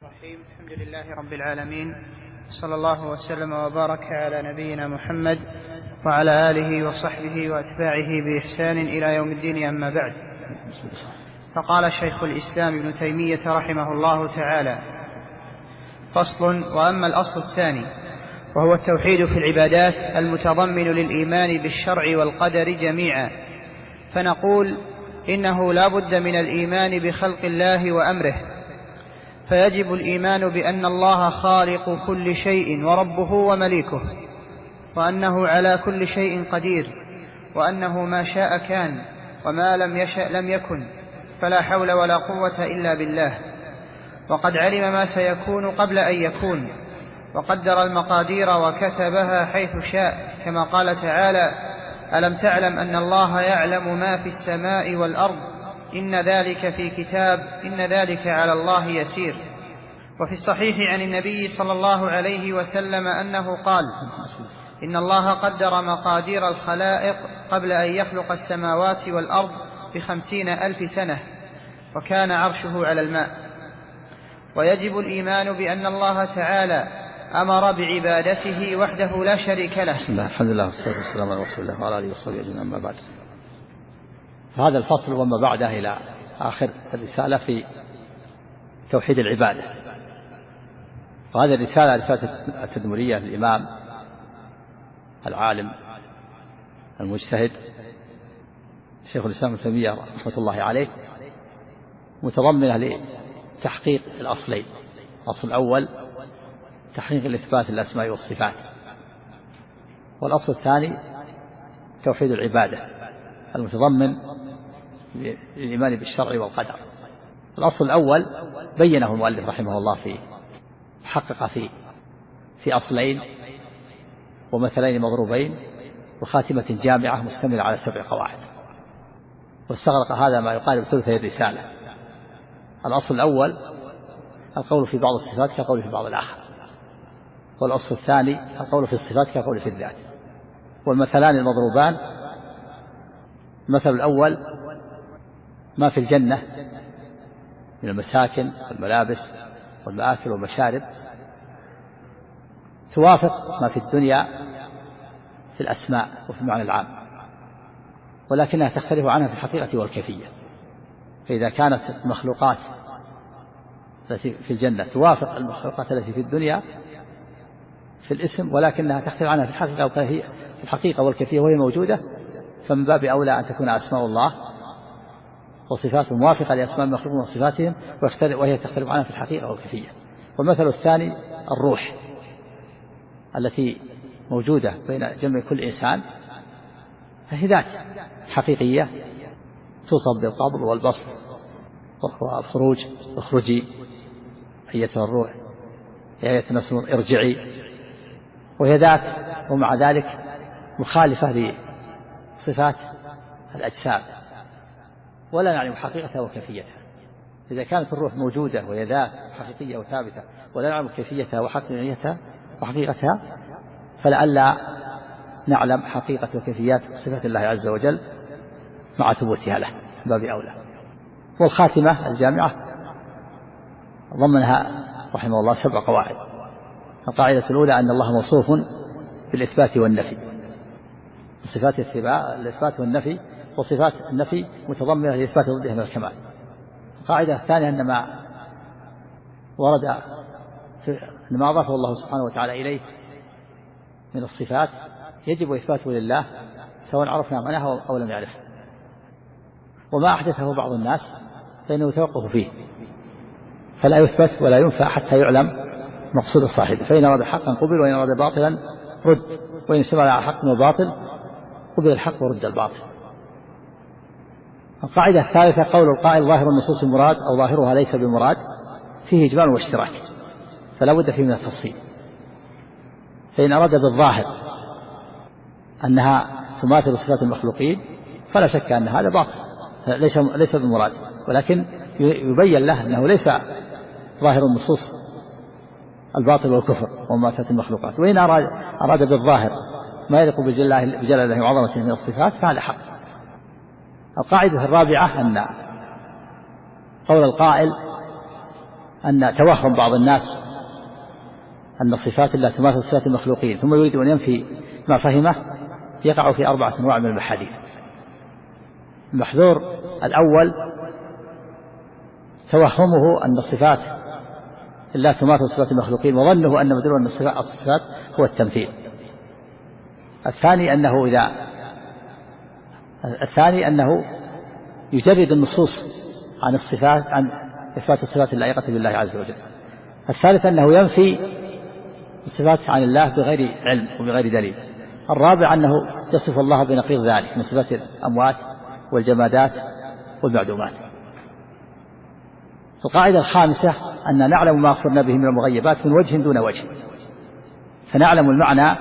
الرحيم. الحمد لله رب العالمين، صلى الله وسلم وبارك على نبينا محمد وعلى آله وصحبه وأتباعه بإحسان إلى يوم الدين، أما بعد. فقال شيخ الإسلام ابن تيمية رحمه الله تعالى: فصل. وأما الأصل الثاني وهو التوحيد في العبادات المتضمن للإيمان بالشرع والقدر جميعا، فنقول إنه لا بد من الإيمان بخلق الله وأمره، فيجب الإيمان بأن الله خالق كل شيء وربه ومليكه، وأنه على كل شيء قدير، وأنه ما شاء كان وما لم يشأ لم يكن، فلا حول ولا قوة إلا بالله. وقد علم ما سيكون قبل أن يكون، وقدر المقادير وكتبها حيث شاء، كما قال تعالى: ألم تعلم أن الله يعلم ما في السماء والأرض، إن ذلك في كتاب، إن ذلك على الله يسير. وفي الصحيح عن النبي صلى الله عليه وسلم أنه قال: إن الله قدر مقادير الخلائق قبل أن يخلق السماوات والأرض ب50,000 سنة، وكان عرشه على الماء. ويجب الإيمان بأن الله تعالى أمر بعبادته وحده لا شريك له. بسم الله، الحمد لله والصلاة والسلام على رسول الله وعلى آله وصحبه أجمعين، أما بعد. فهذا الفصل وما بعده إلى آخر الرسالة في توحيد العبادة. وهذه الرسالة رسالة التدمرية للإمام العالم المجتهد شيخ الإسلام ابن تيمية رحمة الله عليه، متضمنة لتحقيق الأصلين. الأصل الأول تحقيق الإثبات للأسماء والصفات، والأصل الثاني توحيد العبادة المتضمن للإيمان بالشرع والقدر. الأصل الأول بينه المؤلف رحمه الله حقق في أصلين ومثلين مضروبين وخاتمة جامعة مشتملة على 7 قواعد، واستغرق هذا ما يقارب ثلثي الرسالة. الأصل الأول القول في بعض الصفات كقول في بعض الآخر، والأصل الثاني القول في الصفات كقول في الذات. والمثلان المضروبان: المثل الأول ما في الجنة من المساكن والملابس والمآكل والمشارب توافق ما في الدنيا في الأسماء وفي المعنى العام، ولكنها تختلف عنها في الحقيقة والكيفية. فإذا كانت المخلوقات التي في الجنة توافق المخلوقات التي في الدنيا في الاسم، ولكنها تختلف عنها في الحقيقة والكيفية وهي موجودة، فمن باب أولى أن تكون أسماء الله وصفاته موافقة لأسماء المخلوقين وصفاتهم، وهي تختلف عنها في الحقيقة والكيفية. والمثل الثاني الروح التي موجودة بين جمع كل إنسان، فهي ذات حقيقية توصف بالقبض والبسط والخروج: اخرجي أيتها الروح، يا أيتها النفس ارجعي. وهي ذات، ومع ذلك مخالفة لصفات الأجسام، ولا نعلم حقيقتها وكيفيتها. إذا كانت الروح موجودة وهي ذات حقيقية وثابتة ولا نعلم كيفيتها وحقيقتها، فلئلا نعلم حقيقة وكيفيات صفات الله عز وجل مع ثبوتها له، باب أولى. والخاتمة الجامعة ضمنها رحمه الله 7 قواعد. القاعدة الأولى أن الله موصوف بالإثبات والنفي، صفات الإثبات والنفي، وصفات النفي متضمنة لإثبات ضدها من الكمال. القاعدة الثانية أن ما أضافه الله سبحانه وتعالى إليه من الصفات يجب إثباته لله سواء عرفنا معناها أو لم يعرفه، وما أحدثه بعض الناس فإنه يتوقف فيه، فلا يثبت ولا ينفع حتى يعلم مقصود صاحبه. فإن أراد حقا قبل، وإن أراد باطلا رد، وإن اشتمل على حق وباطل قبل الحق ورد الباطل. القاعدة الثالثة قول القائل: ظاهر النصوص المراد أو ظاهرها ليس بمراد، فيه إجمال واشتراك، فلا بد فيه من التفصيل. فإن أراد بالظاهر أنها تماثل صفات المخلوقين فلا شك أن هذا باطل ليس بمراد، ولكن يبين له أنه ليس ظاهر النصوص الباطل والكفر ومماثلة المخلوقات. وإن أراد بالظاهر ما يليق بجلاله وعظمته من الصفات فهذا حق. القاعدة الرابعة أن قول القائل أن توهم بعض الناس أن صفات الله تماثل صفات المخلوقين ثم يريد أن ينفي ما فهمه يقع في 4 أنواع من المحاذير. المحذور الأول توهمه أن الصفات لا تماثل صفات المخلوقين وظنه أن مدلول الصفات هو التمثيل. الثاني أنه يجرد النصوص عن الصفات، عن إثبات الصفات اللائقة بالله عز وجل. الثالث أنه ينفي الصفات عن الله بغير علم وبغير دليل. الرابع أنه يصف الله بنقيض ذلك من صفات الأموات والجمادات والمعدومات. القاعدة الخامسة أن نعلم ما أخبرنا به من المغيبات من وجه دون وجه، فنعلم المعنى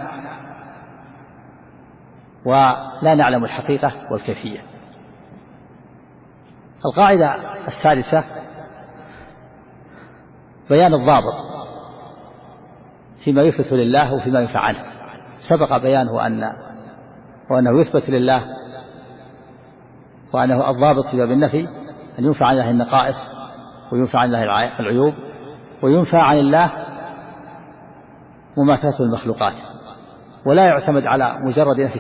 ولا نعلم الحقيقة والكيفية. القاعدة السادسة بيان الضابط فيما يثبت لله وفيما ينفع عنه. سبق بيانه وأنه يثبت لله وأنه الضابط في باب النفي أن ينفع عن الله النقائص وينفع عن الله العيوب وينفع عن الله مماثلة المخلوقات، ولا يعتمد على مجرد نفي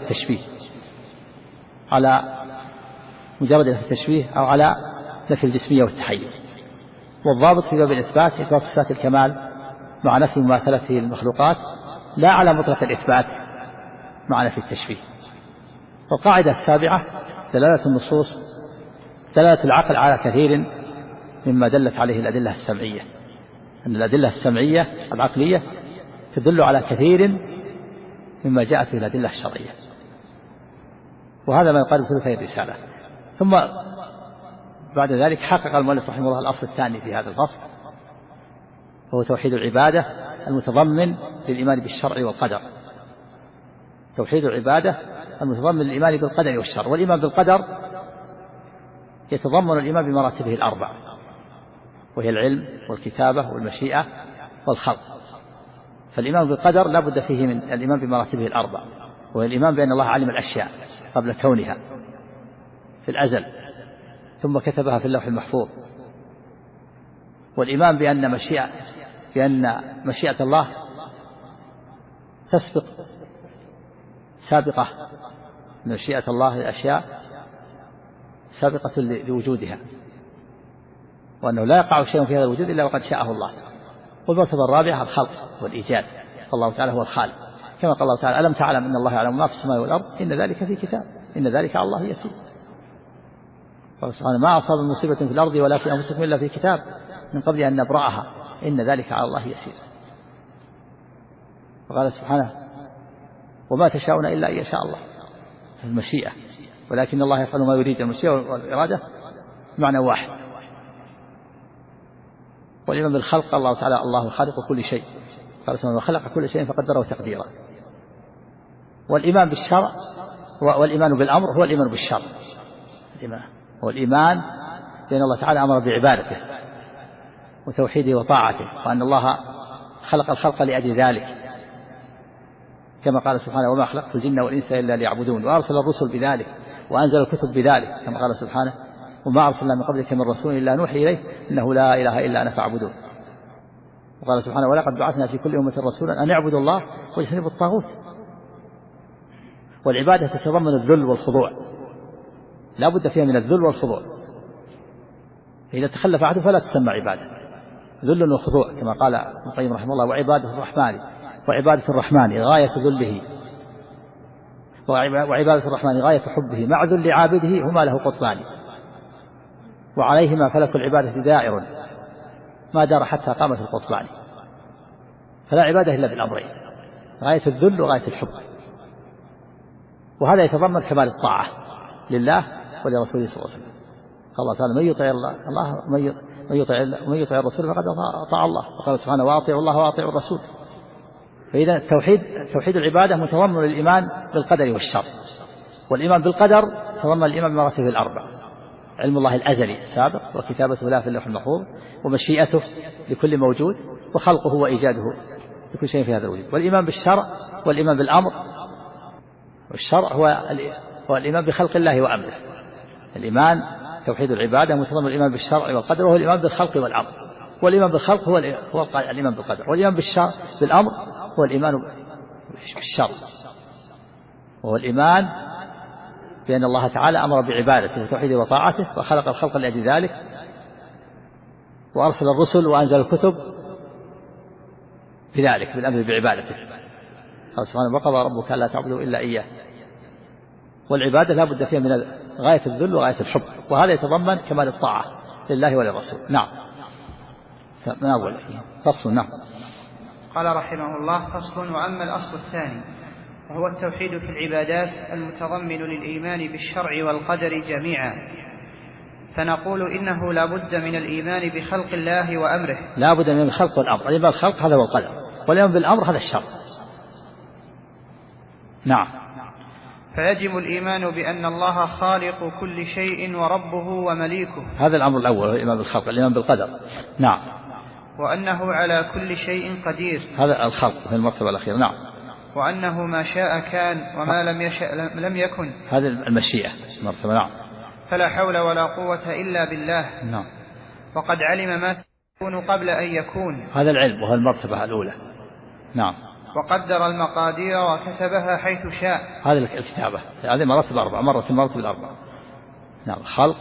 التشبيه أو على نفي الجسمية والتحيز. والضابط في باب الإثبات إثبات صفات الكمال مع نفي مماثلته المخلوقات لا على مطلق الإثبات مع نفي التشبيه. والقاعدة السابعة دلالة النصوص، دلالة العقل على كثير مما دلت عليه الأدلة السمعية، أن الأدلة السمعية العقلية تدل على كثير مما جاءت به الأدلة الشرعية. وهذا ما يقال بثلثي الرسالة. ثم بعد ذلك حقق المؤلف رحمه الله الأصل الثاني في هذا الفصل، وهو توحيد العبادة المتضمن للإيمان بالشرع والقدر. توحيد العبادة المتضمن للإيمان بالقدر والشر. والإيمان بالقدر يتضمن الإيمان بمراتبه الأربع، وهي العلم والكتابة والمشيئة والخلق. فالإيمان بالقدر لا بد فيه من الإيمان بمراتبه الأربع، وهي الإيمان بأن الله علم الأشياء قبل كونها في الأزل ثم كتبها في اللوح المحفوظ. والإيمان بأن مشيئة الله سابقة مشيئة الله للأشياء سابقة لوجودها، وأنه لا يقع شيء في هذا الوجود إلا وقد شاءه الله. والمرتبة الرابعة الخلق والإيجاد، فالله تعالى هو الخالق، كما قال الله تعالى ألم تعلم أن الله يعلم ما في السماء والأرض إن ذلك في كتاب إن ذلك على الله يسير. قال سبحانه ما أصاب من مصيبة في الأرض ولا في أنفسكم إلا في كتاب من قبل أن نبرأها إن ذلك على الله يسير. وقال سبحانه وما تشاءون إلا أن يشاء الله، المشيئة، ولكن الله يفعل ما يريد. المشيئة والإرادة معنى واحد. والإيمان بالخلق قال الله تعالى الله خالق كل شيء، قال سبحانه وخلق كل شيء فقدره تقديرا. والإيمان بالشرع والإيمان بالأمر هو الإيمان بالشرع. هو الإيمان بأن الله تعالى أمر بعبادته وتوحيده وطاعته، وأن الله خلق الخلق لأجل ذلك، كما قال سبحانه وما خلقت الجن والإنس إلا ليعبدون. وأرسل الرسل بذلك وأنزل الكتب بذلك، كما قال سبحانه وما أرسلنا من قبلك من رسول إلا نوحي إليه إنه لا إله إلا أنا فاعبدون. وقال سبحانه ولقد بعثنا في كل أمة رسولا أن اعبدوا الله واجتنبوا الطاغوت. والعبادة تتضمن الذل والخضوع، لا بد فيها من الذل والخضوع. إذا تخلف أحد فلا تسمى عبادة. ذل وخضوع كما قال ابن القيم رحمه الله وعبادة الرحمن غاية ذله وعبادة الرحمن غاية حبه مع ذل عابده هما له قطبان وعليهما فلك العبادة دائر ما دار حتى قامت القطبان. فلا عبادة إلا بالأمرين، غاية الذل وغاية الحب. وهذا يتضمن كمال الطاعة لله ولرسوله صلى الله عليه وسلم. قال الله تعالى من يطع الرسول فقد أطاع الله، وقال سبحانه وأطيعوا الله وأطيعوا الرسول. فإذا توحيد العبادة متضمن للإيمان بالقدر والشر. والإيمان بالقدر تضمن الإيمان بمراتبه الأربع: علم الله الأزلي السابق وكتابته له في اللوح المحفوظ ومشيئته لكل موجود وخلقه وإيجاده لكل شيء في هذا الوجود. والإيمان بالشرع والإيمان بالأمر. والشرع هو الإيمان بخلق الله وأمره. الإيمان توحيد العبادة متضمن الإيمان بالشرع والقدر، وهو الإيمان بالخلق والأمر. والإيمان بالخلق هو الإيمان بالقدر، والإيمان بالأمر هو الإيمان بالشر، وهو الإيمان بأن الله تعالى أمر بعبادته وتوحيده وطاعته وخلق الخلق لأجل ذلك، وأرسل الرسل وأنزل الكتب بذلك بالأمر بعبادته. قال سبحانه: وقضى ربك ألا تعبدوا إلا إياه. والعبادة لا بد فيها من غاية الذل وغاية الحب، وهذا يتضمن كمال الطاعة لله وللرسول. نعم. من أول فصل. نعم. قال رحمه الله: فصل. وأما الأصل الثاني وهو التوحيد في العبادات المتضمن للإيمان بالشرع والقدر جميعا، فنقول إنه لا بد من الإيمان بخلق الله وأمره. لا بد من الخلق والأمر. الإيمان بالخلق هذا هو القدر، والإيمان بالأمر هذا الشرع. نعم. فيجب الإيمان بأن الله خالق كل شيء وربه ومليكه، هذا الأمر الأول هو الإيمان بالخلق. الإيمان بالقدر. نعم. وأنه على كل شيء قدير، هذا الخلق في المرتبة الأخيرة. نعم. وأنه ما شاء كان وما لم يشأ لم يكن، هذه المشيئة المرتبة. نعم. فلا حول ولا قوة إلا بالله. نعم. وقد علم ما سيكون قبل أن يكون، هذا العلم وهو المرتبة الأولى. نعم. وقدر المقادير وكتبها حيث شاء. هذه الكتابة، هذه مراتب أربعة، مرة المراتب الأربعة. نعم. خلق،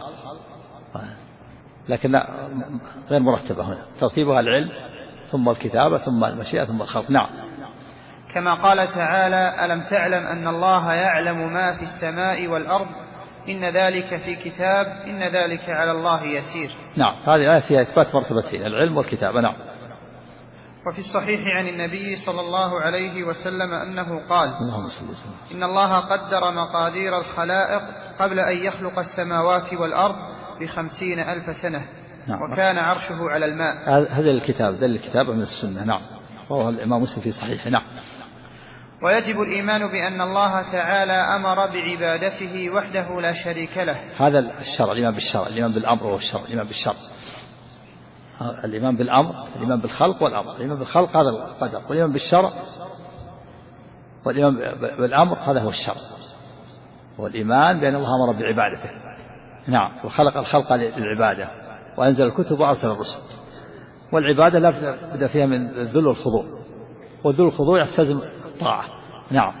لكن غير مرتبة هنا، ترتيبها العلم ثم الكتابة ثم المشيئة ثم الخلق. نعم. كما قال تعالى: ألم تعلم أن الله يعلم ما في السماء والأرض إن ذلك في كتاب إن ذلك على الله يسير. نعم. هذه الآية فيها إثبات مرتبتين، العلم والكتابة. نعم. وفي الصحيح عن النبي صلى الله عليه وسلم أنه قال: إن الله قدر مقادير الخلائق قبل أن يخلق السماوات والأرض ب50,000 سنة. نعم. وكان عرشه على الماء. هذا الكتاب دل الكتابة من السنة. نعم. رواه الإمام مسلم في صحيحه. نعم. ويجب الإيمان بأن الله تعالى أمر بعبادته وحده لا شريك له. هذا الشرع، الإيمان بالشرع، الإيمان بالأمر والشرع، الإيمان بالشرع، الإيمان بالأمر، الإيمان بالخلق والأمر. الإيمان بالخلق هذا القدر، والإيمان بالشرع والإيمان بالأمر هذا هو الشرع، والإيمان بأن الله أمر بعبادته. نعم. وخلق الخلق للعبادة وأنزل الكتب وأرسل الرسل. والعبادة لا بد فيها من الذل والخضوع، والذل والخضوع يستلزم الطاعة. نعم.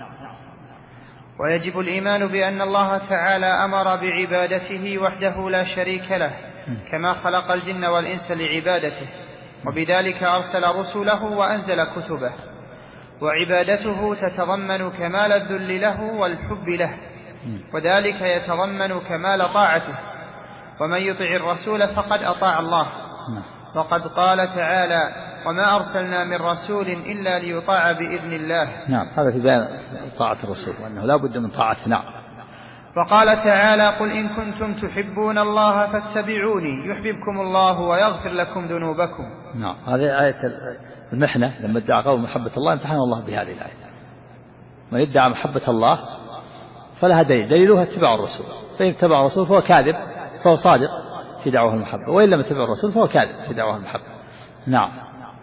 ويجب الإيمان بأن الله تعالى أمر بعبادته وحده لا شريك له، كما خلق الجن والإنس لعبادته، وبذلك أرسل رسله وأنزل كتبه. وعبادته تتضمن كمال الذل له والحب له، وذلك يتضمن كمال طاعته، ومن يطع الرسول فقد أطاع الله. وقد قال تعالى: وما أرسلنا من رسول إلا ليطاع بإذن الله. نعم. هذا في بيان طاعة الرسول وأنه لا بد من طاعته. نعم. وقال تعالى: قل إن كنتم تحبون الله فاتبعوني يحببكم الله ويغفر لكم ذنوبكم. نعم. هذه آية المحنة، لما ادعى قوم محبة الله امتحن الله بهذه الآية. من يدعى محبة الله فلها دليلها اتباع الرسول، فإن اتبع الرسول فهو كاذب، فهو صادق في دعوه المحبة، وإن لم يتبع الرسول فهو كاذب في دعوه المحبة. نعم.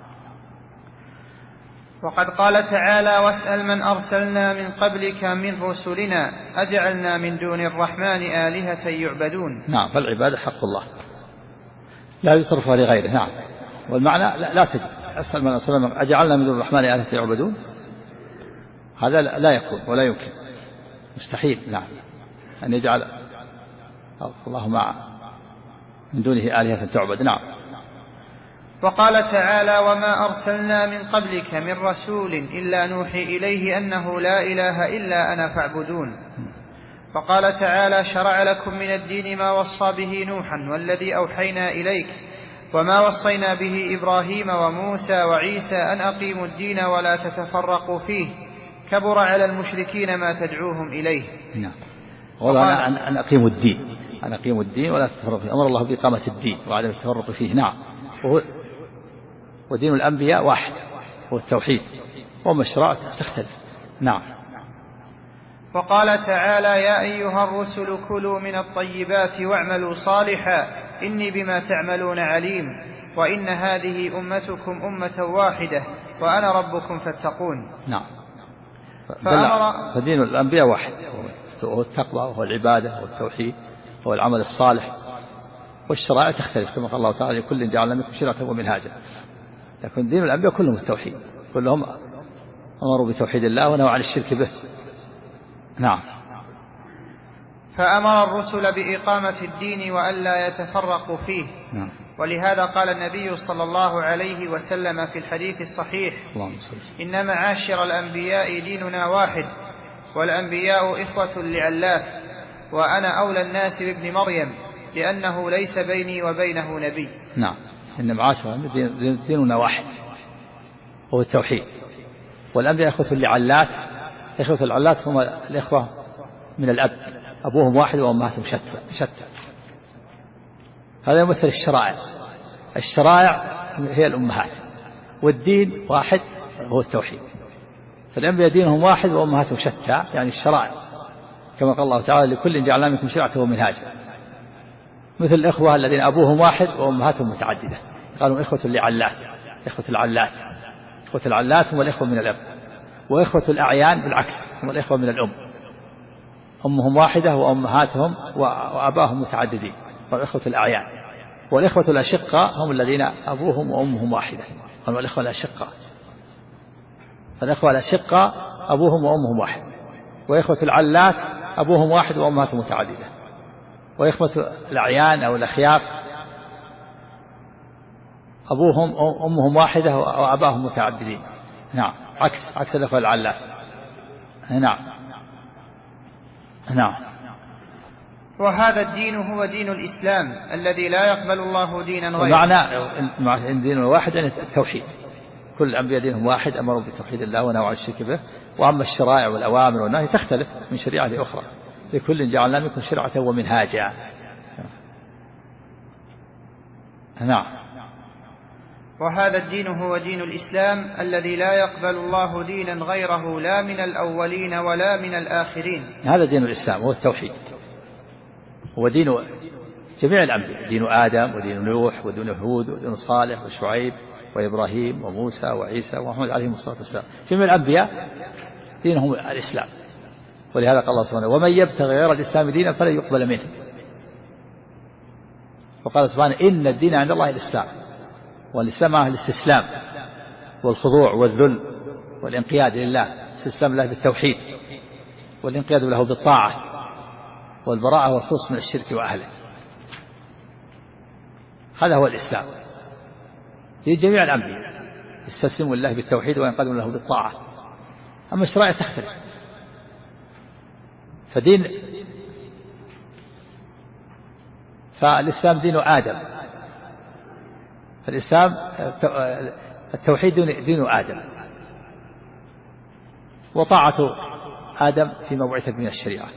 وقد قال تعالى: واسأل من أرسلنا من قبلك من رسلنا أجعلنا من دون الرحمن آلهة يعبدون. نعم. فالعبادة حق الله لا يصرفها لغيره. نعم. والمعنى لا تجد أسأل من أرسلنا أجعلنا من دون الرحمن آلهة يعبدون، هذا لا يكون ولا يمكن، مستحيل. نعم. أن يجعل الله من دونه آلهة تعبد. نعم. وقال تعالى: وما أرسلنا من قبلك من رسول إلا نوحي إليه أنه لا إله إلا أنا فاعبدون. وقال تعالى: شرع لكم من الدين ما وصى به نوحا والذي أوحينا إليك وما وصينا به إبراهيم وموسى وعيسى أن أقيموا الدين ولا تتفرقوا فيه كبر على المشركين ما تدعوهم إليه. نعم. أن أقيموا الدين، أن أقيموا الدين ولا تتفرقوا فيه، أمر الله بإقامة الدين وعدم التفرق فيه. نعم. ودين الأنبياء واحد هو التوحيد، ومشروع تختلف. نعم. وقال تعالى: يا أيها الرسل كلوا من الطيبات واعملوا صالحا إني بما تعملون عليم وإن هذه أمتكم أمة واحدة وأنا ربكم فاتقون. نعم. فدين الأنبياء واحد، هو التقوى وهو العبادة والتوحيد وهو العمل الصالح. والشرائع تختلف كما قال الله تعالى لكل جعلنا منكم شرعة ومنهاجا. لكن دين الأنبياء كلهم التوحيد، كلهم أمروا بتوحيد الله ونهوا عن الشرك به. نعم. فأمر الرسل بإقامة الدين وألا يتفرقوا فيه. نعم. ولهذا قال النبي صلى الله عليه وسلم في الحديث الصحيح: إن معاشر الأنبياء ديننا واحد، والأنبياء إخوة لعلات، وأنا أولى الناس بابن مريم، لأنه ليس بيني وبينه نبي. نعم. إن معاشر ديننا واحد هو التوحيد، والأنبياء إخوة لعلات. إخوة العلات هم الإخوة من الأب، أبوهم واحد وأمهاتهم شتى. هذا يمثل الشرائع. الشرائع هي الأمهات، والدين واحد هو التوحيد. فالأنبياء دينهم واحد وأمهاتهم شتى، يعني الشرائع، كما قال الله تعالى لكل جعلنا منكم شرعة ومنهاجا. مثل الإخوة الذين أبوهم واحد وأمهاتهم متعددة، قالوا إخوة لعلات. إخوة العلات، إخوة العلات هم الإخوة من الأب، وإخوة الأعيان بالعكس هم الإخوة من الأم، أمهم واحدة وأمهاتهم وأباهم متعددين، والإخوة الأعيان. والإخوة الأشقاء هم الذين أبوهم وأمهم واحدة، هم الإخوة الأشقاء. فالإخوة الأشقاء أبوهم وأمهم واحد. وإخوة العلات أبوهم واحد وأمهاتهم متعددة. وإخوة الأعيان أو الأخياف أبوهم أمهم واحدة وأباهم متعددين. نعم، عكس الإخوة العلات. نعم. نعم. وهذا الدين هو دين الإسلام الذي لا يقبل الله دينا غيره. معنى إن دينه واحد يعني التوحيد. كل الأنبياء دينهم واحد، أمروا بتوحيد الله ونهوا عن الشرك به. وأما الشرائع والأوامر والنهي تختلف من شريعة لأخرى، لكل جعلنا منكم شرعة ومنهاجا. نعم. وهذا الدين هو دين الإسلام الذي لا يقبل الله دينا غيره، لا من الأولين ولا من الآخرين. هذا دين الإسلام هو التوحيد، هو دين جميع الأنبياء، دين آدم ودين نوح ودين هود ودين صالح وشعيب وإبراهيم وموسى وعيسى ومحمد عليهم الصلاة والسلام. جميع الأنبياء دينهم الإسلام. ولهذا قال الله سبحانه: ومن يبتغي غير الإسلام دينا فلن يقبل منه. وقال سبحانه: إن الدين عند الله الإسلام. والإسلام معه الاستسلام والخضوع والذل والانقياد لله، الاستسلام له بالتوحيد، والانقياد له بالطاعة، والبراءة والخلص من الشرك وأهله. هذا هو الإسلام لجميع الأنبياء، يستسلموا لله بالتوحيد وينقادوا له بالطاعة. أما الشرائع تختلف. فالإسلام دين آدم. الإسلام التوحيد دين آدم، وطاعة آدم فيما بعث من الشريعة.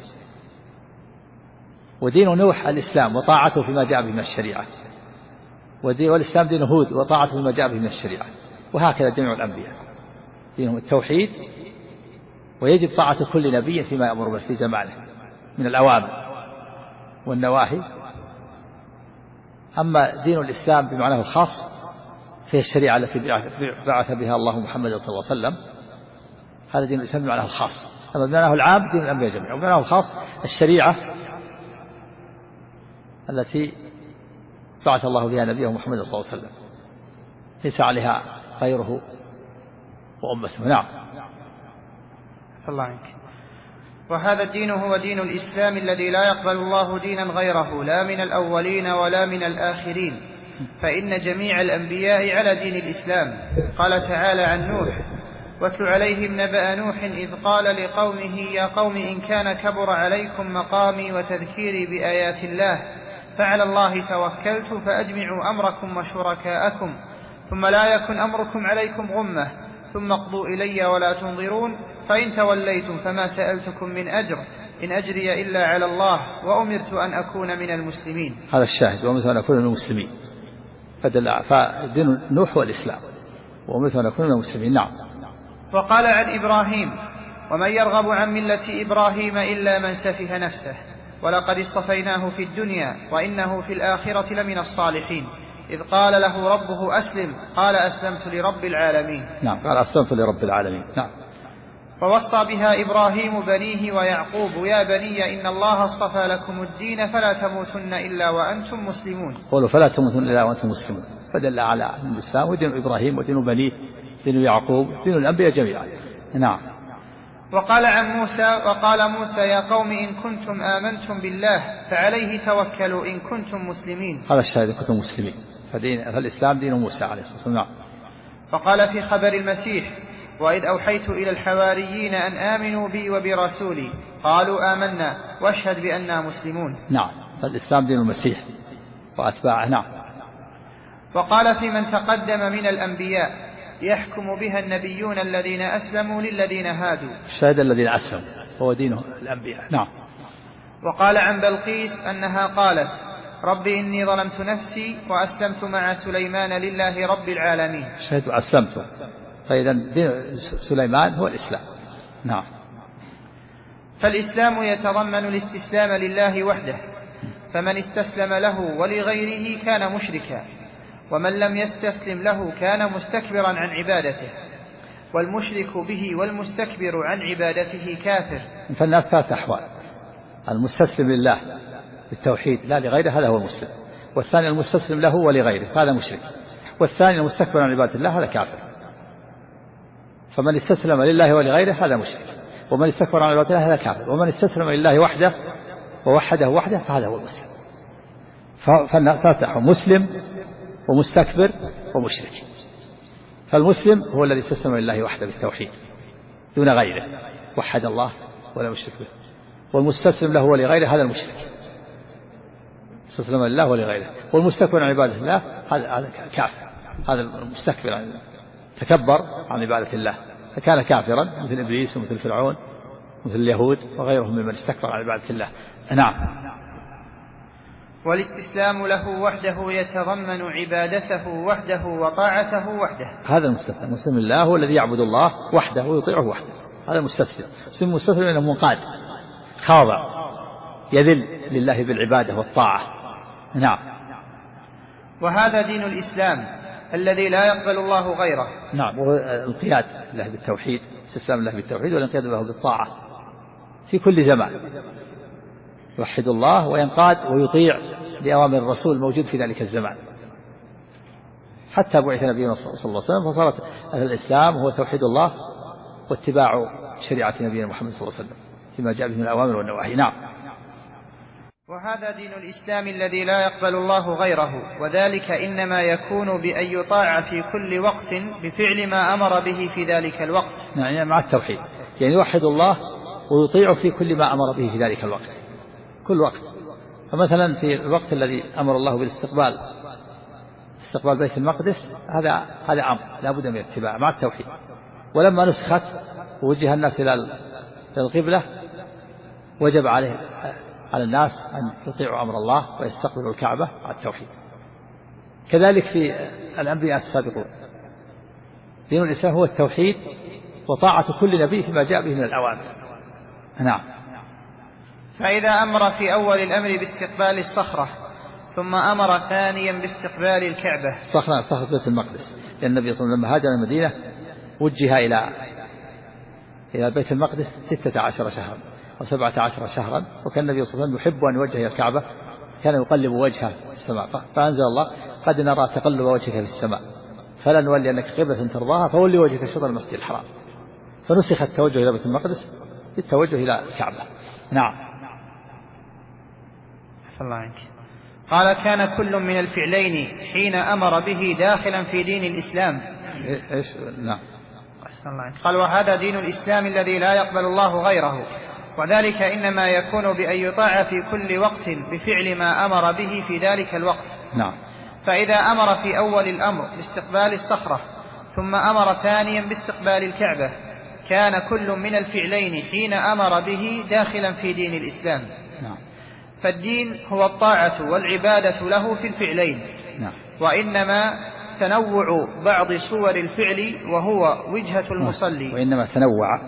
ودين نوح الإسلام وطاعته فيما جاء به من الشريعة. والإسلام دين هود وطاعته فيما جاء به من الشريعة. وهكذا جميع الأنبياء دينهم التوحيد، ويجب طاعة كل نبي فيما يأمر به في زمانه من الأوامر والنواهي. أما دين الإسلام بمعناه الخاص فهي الشريعة التي بعث بها الله محمد صلى الله عليه وسلم. هذا دين الإسلام بمعناه الخاص. أما بمعناه العام دين الأنبياء جميعا. وبمعناه الخاص الشريعة التي بعث الله بها نبيه محمد صلى الله عليه وسلم، ليس عليها غيره وأمته. نعم. الله عنك. وهذا الدين هو دين الإسلام الذي لا يقبل الله دينا غيره، لا من الأولين ولا من الآخرين، فإن جميع الأنبياء على دين الإسلام. قال تعالى عن نوح: واتل عليهم نبأ نوح إذ قال لقومه يا قوم إن كان كبر عليكم مقامي وتذكيري بآيات الله فعلى الله توكلت فأجمعوا أمركم وشركاءكم ثم لا يكن أمركم عليكم غمة ثم اقضوا إلي ولا تنظرون فإن توليتم فما سألتكم من أجر إن أجري إلا على الله وأمرت أن أكون من المسلمين. هذا الشاهد: وأمرت أن أكون من المسلمين. فدين نوح والإسلام، وأمرت أن أكون من المسلمين. نعم. وقال عن إبراهيم: ومن يرغب عن ملة إبراهيم إلا من سفه نفسه ولقد اصطفيناه في الدنيا وإنه في الآخرة لمن الصالحين إذ قال له ربه أسلم قال أسلمت لرب العالمين. نعم، قال أسلمت لرب العالمين. نعم. ووصى بها إبراهيم بنيه ويعقوب: يا بني إن الله اصطفى لكم الدين فلا تموتن إلا وأنتم مسلمون. قولوا فلا تموتن إلا وأنتم مسلمون، فدل على الإسلام ودين إبراهيم ودين بنيه دين يعقوب دين الأنبياء جميعا. نعم. وقال موسى: يا قوم إن كنتم آمنتم بالله فعليه توكلوا إن كنتم مسلمين. هذا الشاهد إن كنتم مسلمين، فالإسلام دين موسى عليه الصلاة والسلام. وقال في خبر المسيح: وإذ أوحيت إلى الحواريين أن آمنوا بي وبرسولي قالوا آمنا واشهد بأننا مسلمون. نعم، فالإسلام دين المسيح وأتباعه. نعم. وقال في من تقدم من الأنبياء: يحكم بها النبيون الذين أسلموا للذين هادوا. الشهد الذين أسلموا هو دين الأنبياء. نعم. وقال عن بلقيس أنها قالت: رب إني ظلمت نفسي وأسلمت مع سليمان لله رب العالمين. شهد وأسلمت، فإذا دين سليمان هو الإسلام. نعم. فالإسلام يتضمن الاستسلام لله وحده، فمن استسلم له ولغيره كان مشركا، ومن لم يستسلم له كان مستكبرا عن عبادته، والمشرك به والمستكبر عن عبادته كافر. فالناس ثلاث أحوال: المستسلم لله بالتوحيد لا لغيره هذا هو المسلم، والثاني المستسلم له ولغيره هذا مشرك، والثاني المستكبر عن عبادة الله هذا كافر. فمن استسلم لله ولغيره هذا مشرك، ومن استكبر عن عبادة الله هذا كافر، ومن استسلم لله وحده ووحده وحده فهذا هو المسلم. فالناس ثلاث أحوال: مسلم ومستكبر ومشرك. فالمسلم هو الذي استسلم لله وحده بالتوحيد دون غيره، وحد الله ولا مشرك به. والمستسلم له ولغيره هذا المشرك، استسلم لله ولغيره. والمستكبر عن عبادة الله هذا كافر، هذا المستكبر تكبر عن عبادة الله فكان كافرا، مثل إبليس ومثل فرعون مثل اليهود وغيرهم ممن استكبر عن عبادة الله. نعم. والاستسلام له وحده يتضمن عبادته وحده وطاعته وحده. هذا المستسلم. المسلم لله هو الذي يعبد الله وحده ويطيعه وحده، هذا المستسلم. المستسلم انه منقاد خاضع يذل لله بالعبادة والطاعة. نعم. وهذا دين الإسلام الذي لا يقبل الله غيره. نعم، وهو الانقياد له بالتوحيد، استسلام له بالتوحيد والانقياد له بالطاعة في كل زمان، يوحد الله وينقاد ويطيع لأوامر الرسول الموجود في ذلك الزمان حتى بعث نبينا صلى الله عليه وسلم، فصارت الإسلام هو توحيد الله واتباع شريعة نبينا محمد صلى الله عليه وسلم فيما جاء به من الأوامر والنواهي. نعم. وهذا دين الإسلام الذي لا يقبل الله غيره، وذلك إنما يكون بأن يطاع في كل وقت بفعل ما أمر به في ذلك الوقت. يعني مع التوحيد، يعني يوحد الله ويطيع في كل ما أمر به في ذلك الوقت، كل وقت. فمثلا في الوقت الذي أمر الله بالاستقبال، استقبال بيت المقدس، هذا أمر لا بد من اتباعه مع التوحيد. ولما نسخت ووجه الناس إلى القبلة وجب على الناس أن يطيعوا أمر الله ويستقبلوا الكعبة مع التوحيد. كذلك في الأنبياء السابقون دين الإسلام هو التوحيد وطاعة كل نبي فيما جاء به من الأوامر. نعم. فإذا أمر في أول الأمر باستقبال الصخرة ثم أمر ثانيا باستقبال الكعبة. صخرة بيت المقدس، لأن النبي صلى الله عليه وسلم لما هاجر المدينة وجه إلى بيت المقدس 16 شهرا أو 17 شهرا، وكان النبي صلى الله عليه وسلم يحب أن يوجه إلى الكعبة، كان يقلب وجهه في السماء، فأنزل الله: قد نرى تقلب وجهك في السماء فلنولي أنك قبلة ترضاها فولي وجهك شطر المسجد الحرام. فنسخ التوجه إلى بيت المقدس بالتوجه إلى الكعبة. نعم. الله عنك. قال: كان كل من الفعلين حين أمر به داخلا في دين الإسلام. إيش؟ نعم. الله عنك. قال: وهذا دين الإسلام الذي لا يقبل الله غيره، وذلك إنما يكون بأن يطاع في كل وقت بفعل ما أمر به في ذلك الوقت. نعم. فإذا أمر في أول الأمر باستقبال الصخرة ثم أمر ثانيا باستقبال الكعبة كان كل من الفعلين حين أمر به داخلا في دين الإسلام. نعم. فالدين هو الطاعة والعبادة له في الفعلين. نعم. وإنما تنوع بعض صور الفعل وهو وجهة المصلي. وإنما تنوع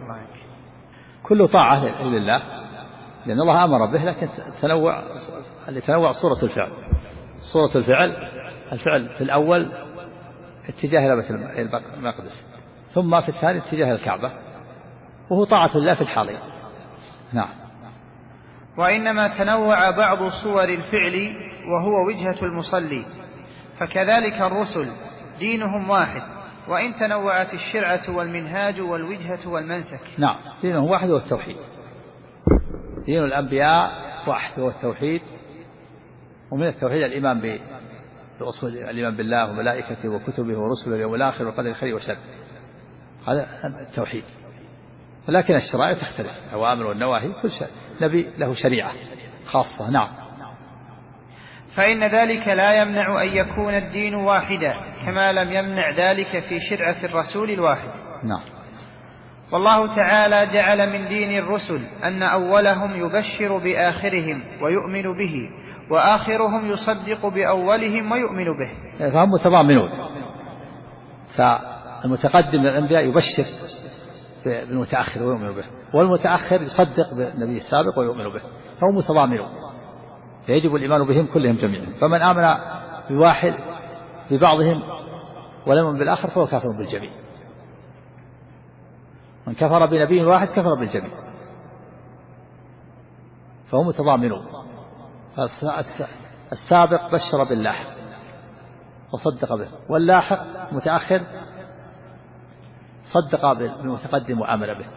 كل طاعة لله لأن الله أمر به، لكن تنوع صورة الفعل. صورة الفعل في الأول اتجاه إلى بيت المقدس، ثم في الثاني اتجاه الكعبة، وهو طاعة الله في الحالين. نعم. وإنما تنوع بعض صور الفعل وهو وجهة المصلي، فكذلك الرسل دينهم واحد، وإن تنوعت الشرعة والمنهاج والوجهة والمنسك. نعم، دينهم واحد هو التوحيد. دين الأنبياء واحد هو التوحيد، ومن التوحيد الإيمان بأصول الإيمان بالله وملائكته وكتبه ورسله واليوم الآخر وقدر خير وشر، هذا التوحيد. ولكن الشرائع تختلف، الأوامر والنواهي، كل شيء نبي له شريعة خاصة. نعم. فإن ذلك لا يمنع أن يكون الدين واحدا، كما لم يمنع ذلك في شرعة الرسول الواحد. نعم. والله تعالى جعل من دين الرسل أن أولهم يبشر بآخرهم ويؤمن به، وآخرهم يصدق بأولهم ويؤمن به. فهم متضامنون، فالمتقدم من الأنبياء يبشر بالمتأخر ويؤمن به، والمتأخر يصدق بالنبي السابق ويؤمن به، فهم متضامنون، فيجب الإيمان بهم كلهم جميعا. فمن آمن بواحد ببعضهم ولم يؤمن بالآخر فهو كافر بالجميع. من كفر بنبي واحد كفر بالجميع، فهم متضامنون. السابق بشر باللاحق وصدق به، واللاحق متأخر صدق بالمتقدم وآمن به.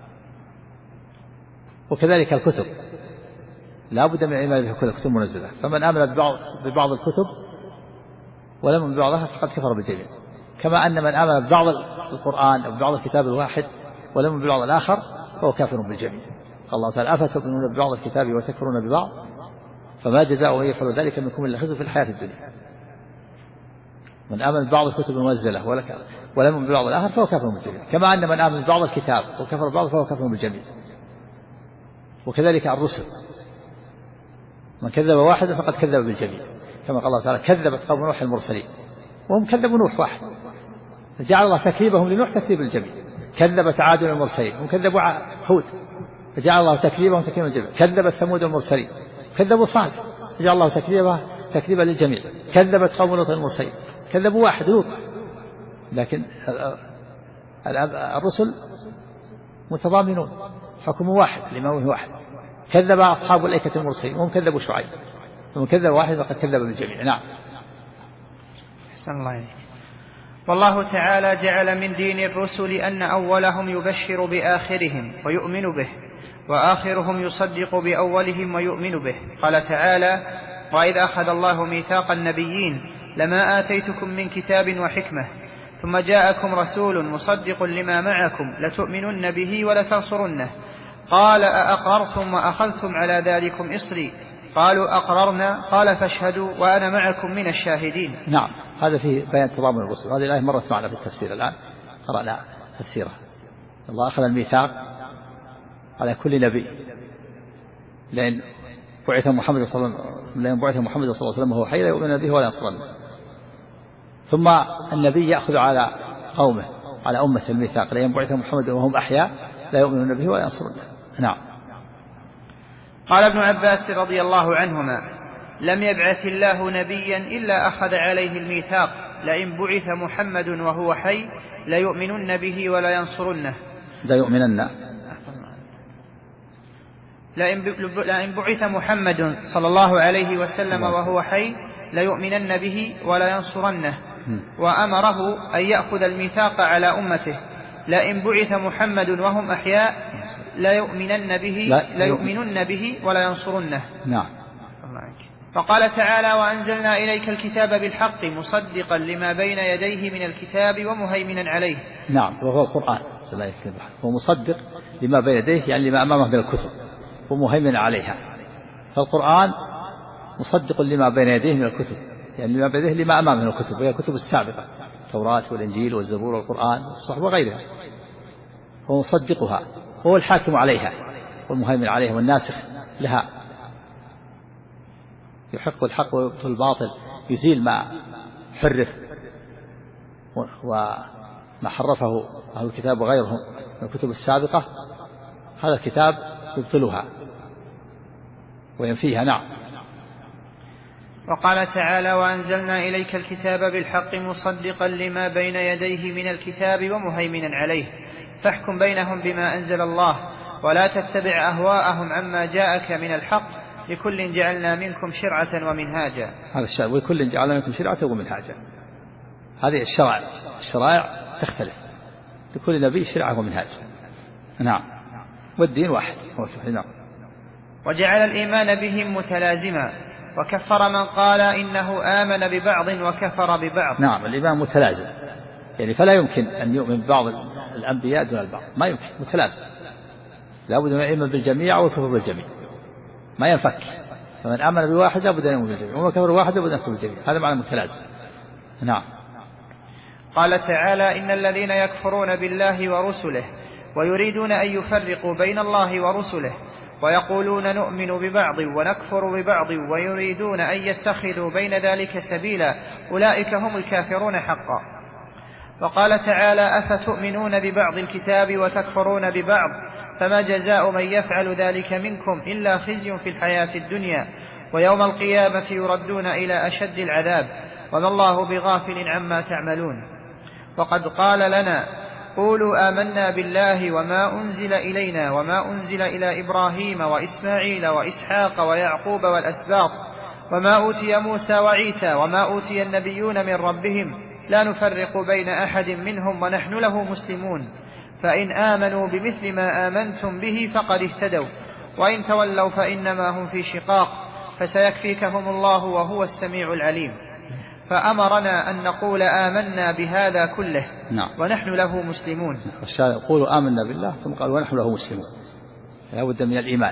وكذلك الكتب لا بد من الإيمان بها، كل كتب منزلة، فمن آمن ببعض الكتب ولم يؤمن ببعضها فقد كفر بالجميع. كما أن من آمن ببعض القرآن أو ببعض الكتاب الواحد ولم يؤمن ببعض الآخر فهو كافر بالجميع. قال الله تعالى: أفتؤمنون ببعض الكتاب وتكفرون ببعض فما جزاء من يفعل ذلك منكم إلا خزي في الحياة الدنيا. من آمن ببعض الكتب المنزلة ولم يؤمن ببعض الآخر فهو كافر بالجميع. كما أن من آمن ببعض الكتاب وكفر ببعض فهو كافر بالجميع. وكذلك الرسل، من كذب واحدا فقد كذب بالجميع، كما قال الله تعالى: كذبت قوم نوح المرسلين، وهم كذبوا نوح واحد، فجعل الله تكذيبهم لنوح تكذيب الجميع. كذبت عاد المرسلين، هم كذبوا هود، فجعل الله تكذيبهم تكذيبا للجميع. كذبت ثمود المرسلين، كذبوا صالح، فجعل الله تكذيبا للجميع. كذبت قوم لوط المرسلين، كذبوا واحد لوط. لكن الرسل متضامنون، حكم واحد، الإمام واحد. كذب أصحاب الأيكة المرسلين وهم كذبوا شعيب، فمن كذب واحد فقد كذب بالجميع. نعم. أحسن الله إليك. والله تعالى جعل من دين الرسل أن أولهم يبشر بآخرهم ويؤمن به، وآخرهم يصدق بأولهم ويؤمن به. قال تعالى: وإذ أخذ الله ميثاق النبيين لما آتيتكم من كتاب وحكمة ثم جاءكم رسول مصدق لما معكم لتؤمنن به ولتنصرنه. قال: أأقررتم وأخذتم على ذلكم إصري؟ قالوا: أقررنا. قال: فاشهدوا وأنا معكم من الشاهدين. نعم. هذا فيه بيان تضامن الرسل. هذه الآية مرت معنا في التفسير، الآن قرأنا تفسيرها. الله أخذ الميثاق على كل نبي لأن بعث محمد صلى الله عليه وسلم وهو حي لا يؤمن به ولا ينصرنه. ثم النبي يأخذ على قومه، على أمة الميثاق، لأن بعث محمد وهم أحياء لا يؤمنون به ولا ينصرونه. نعم. قال ابن عباس رضي الله عنهما: لم يبعث الله نبيا إلا أخذ عليه الميثاق، لئن بعث محمد وهو حي ليؤمنن به ولا ينصرنه. لا يؤمنن. لئن بعث محمد صلى الله عليه وسلم وهو حي ليؤمنن به ولا ينصرنه. وأمره أن يأخذ الميثاق على أمته: لئن بعث محمد وهم أحياء ليؤمنن به ولا ينصرنه. نعم. فقال تعالى: وأنزلنا إليك الكتاب بالحق مصدقا لما بين يديه من الكتاب ومهيمنا عليه. نعم، وهو القرآن هو مصدق لما بين يديه، يعني لما أمامه من الكتب، ومهيمن عليها. فالقرآن مصدق لما بين يديه من الكتب، يعني لما بين يديه لما أمامه من الكتب، وهي الكتب السابقة: التوراة والإنجيل والزبور والقرآن والصحف وغيرها. هو مصدقها، وهو الحاكم عليها والمهيمن عليها والناسخ لها، يحق الحق ويبطل الباطل، يزيل ما حرف وما حرفه أهل الكتاب وغيرهم من الكتب السابقة. هذا الكتاب يبطلها وينفيها. نعم. وقال تعالى: وأنزلنا إليك الكتاب بالحق مصدقا لما بين يديه من الكتاب ومهيمنا عليه. فاحكم بينهم بما أنزل الله ولا تتبع أهواءهم عما جاءك من الحق لكل جعلنا منكم شرعة ومنهاجا. هذا الشرع، وكل جعلنا منكم شرعة ومنهاجا. هذه الشرائع تختلف، لكل نبي شرعة ومنهاج. نعم، والدين واحد. نعم. وجعل الإيمان بهم متلازما، وكفر من قال إنه آمن ببعض وكفر ببعض. نعم، الإيمان متلازم، يعني فلا يمكن أن يؤمن ببعض الأنبياء دون البعض، ما يمكن، متلازم، لا بد أن يؤمن بالجميع ويكفر بالجميع، ما ينفك. فمن آمن بواحد لا بد أن يؤمن بالجميع، ومن كفر بواحد لا بد أن يكفر بالجميع، هذا معنى متلازم. نعم. قال تعالى: إن الذين يكفرون بالله ورسله ويريدون أن يفرقوا بين الله ورسله ويقولون نؤمن ببعض ونكفر ببعض ويريدون أن يتخذوا بين ذلك سبيلا أولئك هم الكافرون حقا. وقال تعالى: أفتؤمنون ببعض الكتاب وتكفرون ببعض فما جزاء من يفعل ذلك منكم إلا خزي في الحياة الدنيا ويوم القيامة يردون إلى أشد العذاب وما الله بغافل عما تعملون. وقد قال لنا: قولوا آمنا بالله وما أنزل إلينا وما أنزل إلى إبراهيم وإسماعيل وإسحاق ويعقوب والأسباط وما أوتي موسى وعيسى وما أوتي النبيون من ربهم لا نفرق بين أحد منهم ونحن له مسلمون، فإن آمنوا بمثل ما آمنتم به فقد اهتدوا وإن تولوا فإنما هم في شقاق فسيكفيكهم الله وهو السميع العليم. فأمرنا أن نقول آمنا بهذا كله ونحن له مسلمون. قولوا آمنا بالله ثم قالوا ونحن له مسلمون، لا بد من الإيمان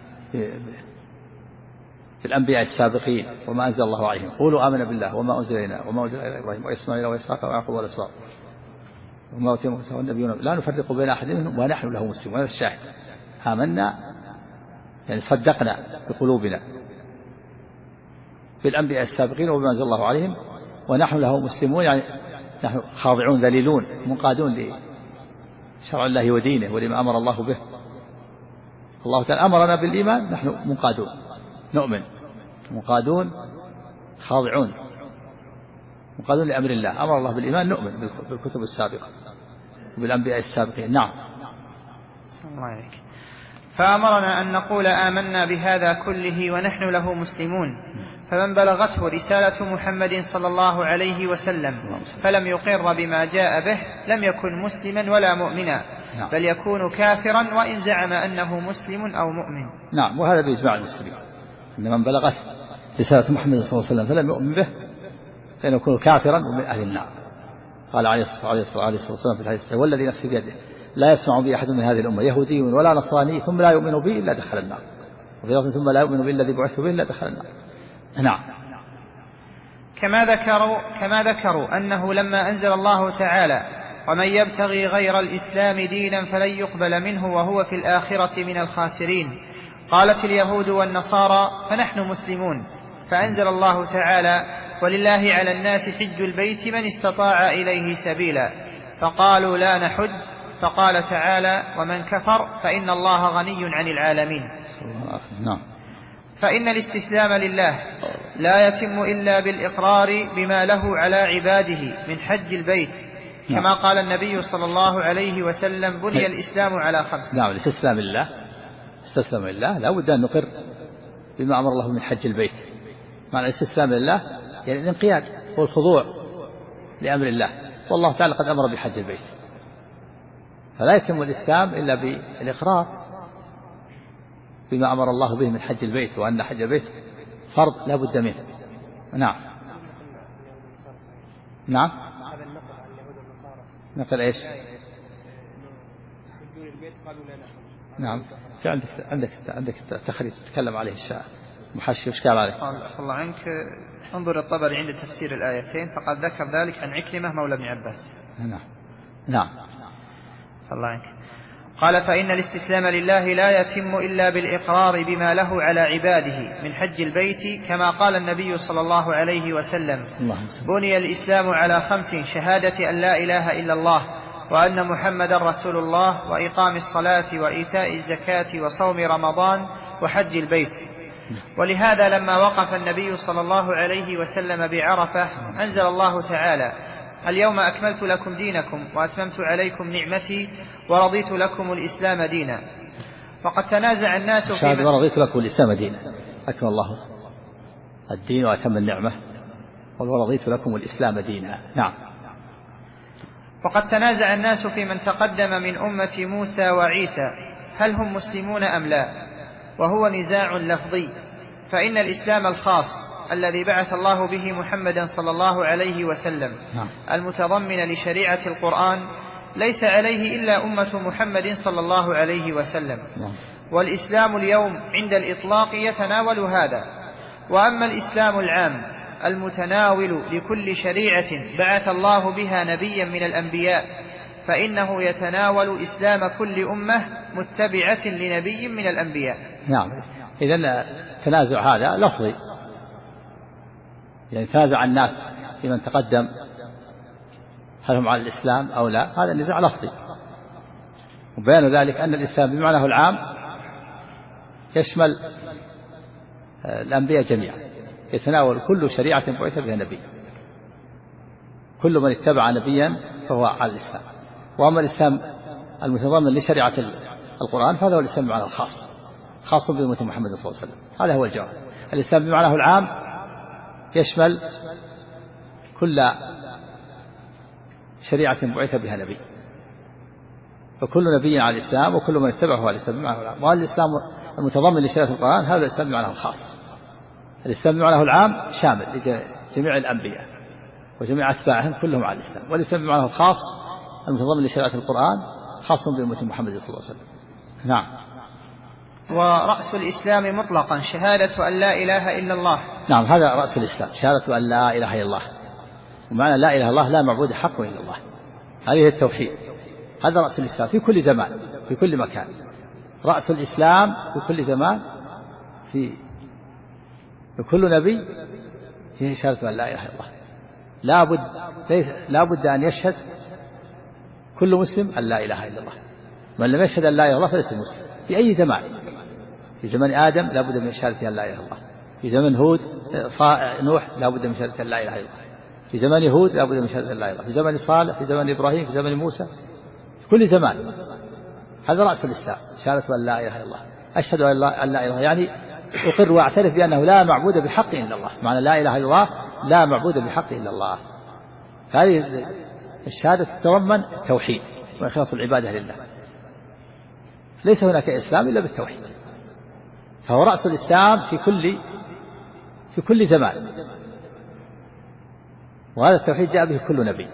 بالأنبياء السابقين وما أنزل الله عليهم. قولوا آمنا بالله وما أنزل إلينا وما أنزل إلى إبراهيم وإسماعيل وإسحاق ويعقوب والأسباط وما أوتي موسى والنبيون لا نفرق بين أحد منهم ونحن له مسلمون. هذا الشاهد، آمنا يعني صدقنا بقلوبنا بالأنبياء السابقين وبما أنزل الله عليهم ونحن له مسلمون، يعني نحن خاضعون ذليلون منقادون لشرع الله ودينه ولما أمر الله به. الله تعالى أمرنا بالإيمان، نحن منقادون نؤمن، منقادون خاضعون منقادون لأمر الله. أمر الله بالإيمان نؤمن بالكتب السابقة وبالأنبياء السابقين. نعم. فأمرنا أن نقول آمنا بهذا كله ونحن له مسلمون، فمن بلغته رسالة محمد صلى الله عليه وسلم فلم يقر بما جاء به لم يكن مسلما ولا مؤمنا، بل يكون كافرا وإن زعم أنه مسلم أو مؤمن. نعم، وهذا بإجماع المسلمين أن من بلغته رسالة محمد صلى الله عليه وسلم فلم يؤمن به فإنه يكون كافرا ومن أهل النار. قال عليه الصلاة والسلام في الحديث: والذي نفسي بيده لا يسمع بي أحد من هذه الأمة يهودي ولا نصراني ثم لا يؤمن بي إلا دخل النار، وفي لفظ ثم لا يؤمن بي الذي بعثت به إلا دخل النار. نعم. كما ذكروا أنه لما أنزل الله تعالى: ومن يبتغي غير الإسلام دينا فلن يقبل منه وهو في الآخرة من الخاسرين، قالت اليهود والنصارى فنحن مسلمون، فأنزل الله تعالى: ولله على الناس حج البيت من استطاع إليه سبيلا، فقالوا لا نحج، فقال تعالى: ومن كفر فإن الله غني عن العالمين. نعم. فإن الاستسلام لله لا يتم إلا بالإقرار بما له على عباده من حج البيت، كما قال النبي صلى الله عليه وسلم: بني الإسلام على 5. نعم، الاستسلام لله لا بد أن نقر بما أمر الله من حج البيت. معنى الاستسلام لله يعني الانقياد والخضوع لأمر الله، والله تعالى قد أمر بحج البيت، فلا يتم الإسلام إلا بالإقرار بما أمر الله به من حج البيت، وأن حج البيت فرض لا بد منه. نعم. نعم. نقل إيش؟ نعم. في عندك تخريج تتكلم عليه محشي وش قال عليه؟ الله عنك، انظر الطبري عند تفسير الآيتين فقد ذكر ذلك عن عكرمة مولى ابن عباس. نعم. الله عنك. قال: فإن الاستسلام لله لا يتم إلا بالإقرار بما له على عباده من حج البيت، كما قال النبي صلى الله عليه وسلم: بني الإسلام على 5: شهادة أن لا إله إلا الله وأن محمد رسول الله وإقام الصلاة وإيتاء الزكاة وصوم رمضان وحج البيت. ولهذا لما وقف النبي صلى الله عليه وسلم بعرفة أنزل الله تعالى: اليوم أكملت لكم دينكم وأتممت عليكم نعمتي ورضيت لكم الإسلام دينا. فقد تنازع الناس في ورضيت لكم الإسلام دينا، أكمل الله الدين وأتم النعمة ورضيت لكم الإسلام دينا. نعم. فقد تنازع الناس في من تقدم من أمة موسى وعيسى هل هم مسلمون أم لا، وهو نزاع لفظي، فإن الإسلام الخاص الذي بعث الله به محمدا صلى الله عليه وسلم المتضمن لشريعة القرآن ليس عليه إلا أمة محمد صلى الله عليه وسلم، والإسلام اليوم عند الإطلاق يتناول هذا. وأما الإسلام العام المتناول لكل شريعة بعث الله بها نبيا من الأنبياء فإنه يتناول إسلام كل أمة متبعة لنبي من الأنبياء. نعم. إذن التنازع هذا لفظي، يعني تنازع الناس في من تقدم هل هم على الإسلام أو لا، هذا نزاع لفظي. وبيان ذلك أن الإسلام بمعناه العام يشمل الأنبياء جميعا، يتناول كل شريعة بعث بها نبي، كل من اتبع نبيا فهو على الإسلام. وأما الإسلام المتضمن لشريعة القرآن فهذا هو الإسلام بمعناه الخاص، خاص بأمة محمد صلى الله عليه وسلم. هذا هو الجواب. الإسلام بمعناه العام يشمل كل شريعة بعث بها نبي، فكل نبي على الإسلام وكل من اتبعه على الإسلام بمعناه العام. وهذا الإسلام المتضمن لشريعة القرآن هذا الإسلام بمعناه الخاص. الإسلام بمعناه العام شامل لجميع الأنبياء وجميع أتباعهم كلهم على الإسلام، والإسلام بمعناه الخاص المتضمن لشريعة القرآن خاص بأمة محمد صلى الله عليه وسلم. نعم. ورأس الإسلام مطلقا شهادة أن لا إله إلا الله. نعم، هذا رأس الإسلام، شهادة أن لا إله إلا الله، ومعنى لا إله إلا الله لا معبود حق إلا الله، هذه التوحيد. هذا رأس الإسلام في كل زمان في كل مكان. رأس الإسلام في كل زمان في كل نبي فيه شهادة أن لا إله إلا الله. لا بد أن يشهد كل مسلم أن لا إله إلا الله. من لم يشهد أن لا إله إلا الله فليس مسلم في أي زمان. في زمن آدم لا بد من شهادة أن لا إله إلا الله، في زمن نوح لا بد من شهادة أن لا إله إلا الله، في زمن يهود لا بد من شهادة أن لا إله إلا الله، في زمن صالح، في زمن إبراهيم، في زمن موسى، في كل زمان. هذا رأس الإسلام، شهادة أن لا إله إلا الله. أشهد أن لا إله إلا الله يعني أقر وأعترف بأنه لا معبود بحق إلا الله. معنى لا إله إلا الله لا معبود بحق إلا الله. هذه الشهادة تتضمن توحيد وإخلاص العبادة لله. ليس هناك إسلام إلا بالتوحيد، فهو رأس الإسلام في كل زمان. وهذا التوحيد جاء به كل نبي،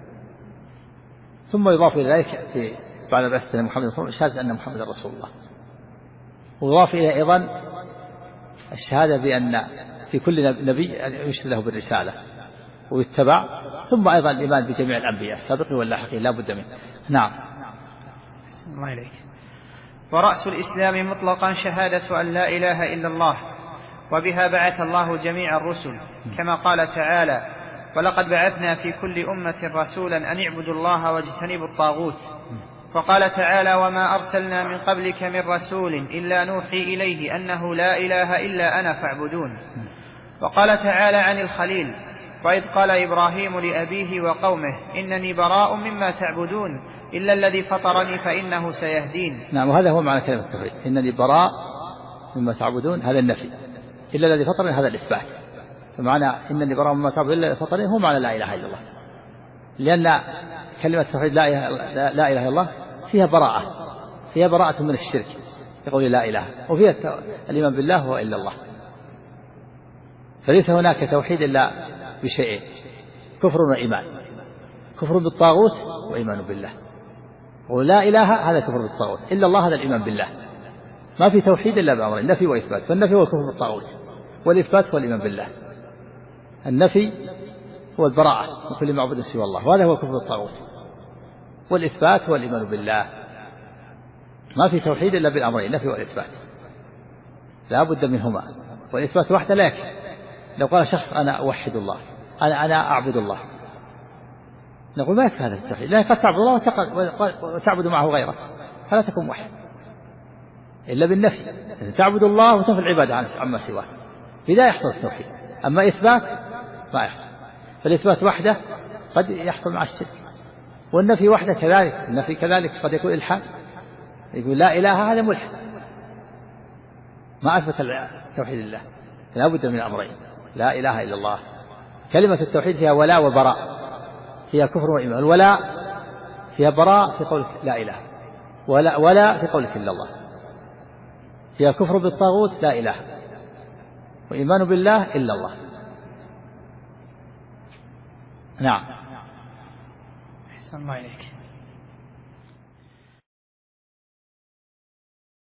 ثم يضاف إلى ذلك بعد بعثة محمد صلى الله عليه وسلم شهادة أن محمد رسول الله، ويضاف إلى أيضا الشهادة بأن في كل نبي يشهد له بالرسالة ويتبع، ثم أيضا الإيمان بجميع الأنبياء السابقين واللاحقين لا بد منه. نعم. الله إليك. ورأس الإسلام مطلقا شهادة أن لا إله إلا الله، وبها بعث الله جميع الرسل، كما قال تعالى: ولقد بعثنا في كل أمة رسولا أن اعبدوا الله واجتنبوا الطاغوت. وقال تعالى: وما أرسلنا من قبلك من رسول إلا نوحي إليه أنه لا إله إلا أنا فاعبدون. وقال تعالى عن الخليل: وإذ قال إبراهيم لأبيه وقومه إنني براء مما تعبدون إلا الذي فطرني فإنه سيهدين. نعم، وهذا هو معنى كلمة التوحيد، إنني براء مما تعبدون، هذا النفي، إلا الذي فطرني هذا الإثبات. فمعنى إنني براء مما تعبدون إلا الذي فطرني هو معنى لا إله إلا الله، لأن كلمة التوحيد لا إله إلا الله فيها براءة من الشرك يقول لا إله، وفيها الإيمان بالله هو إلا الله. فليس هناك توحيد إلا بشيئين: كفر وإيمان، كفر بالطاغوت وإيمان بالله. ولا إله هذا كفر بالطاغوت، إلا الله هذا الإيمان بالله. ما في توحيد إلا بأمرين: نفي وإثبات. فالنفي هو الكفر بالطاغوت، والإثبات هو الإيمان بالله. النفي هو البراءة من كل معبود سوى الله، وهذا هو كفر بالطاغوت، والإثبات هو الإيمان بالله. ما في توحيد إلا بالأمرين: النفي والإثبات، لا بد منهما. والإثبات وحده لا يكفي. لو قال شخص أنا أوحد الله، أنا أعبد الله، نقول ما يكفي هذا التوحيد، لأنك قد تعبد الله وتعبد معه غيره، فلا تكون موحد إلا بالنفي. تعبد الله وتنفي العبادة عما سواه، بذا يحصل التوحيد. أما إثبات ما يحصل. فالإثبات وحده قد يحصل مع الشرك. والنفي وحده كذلك، النفي كذلك قد يكون إلحاد، يقول لا إله هذا ملحد ما أثبت توحيد الله. لا بد من الأمرين، لا إله إلا الله. كلمة التوحيد فيها ولاء وبراء، فيها كفر وإيمان. الولاء فيها براء في قولك لا إله، ولا في قولك إلا الله. فيها كفر بالطاغوت لا إله، وإيمان بالله إلا الله. نعم. أحسن الله إليك.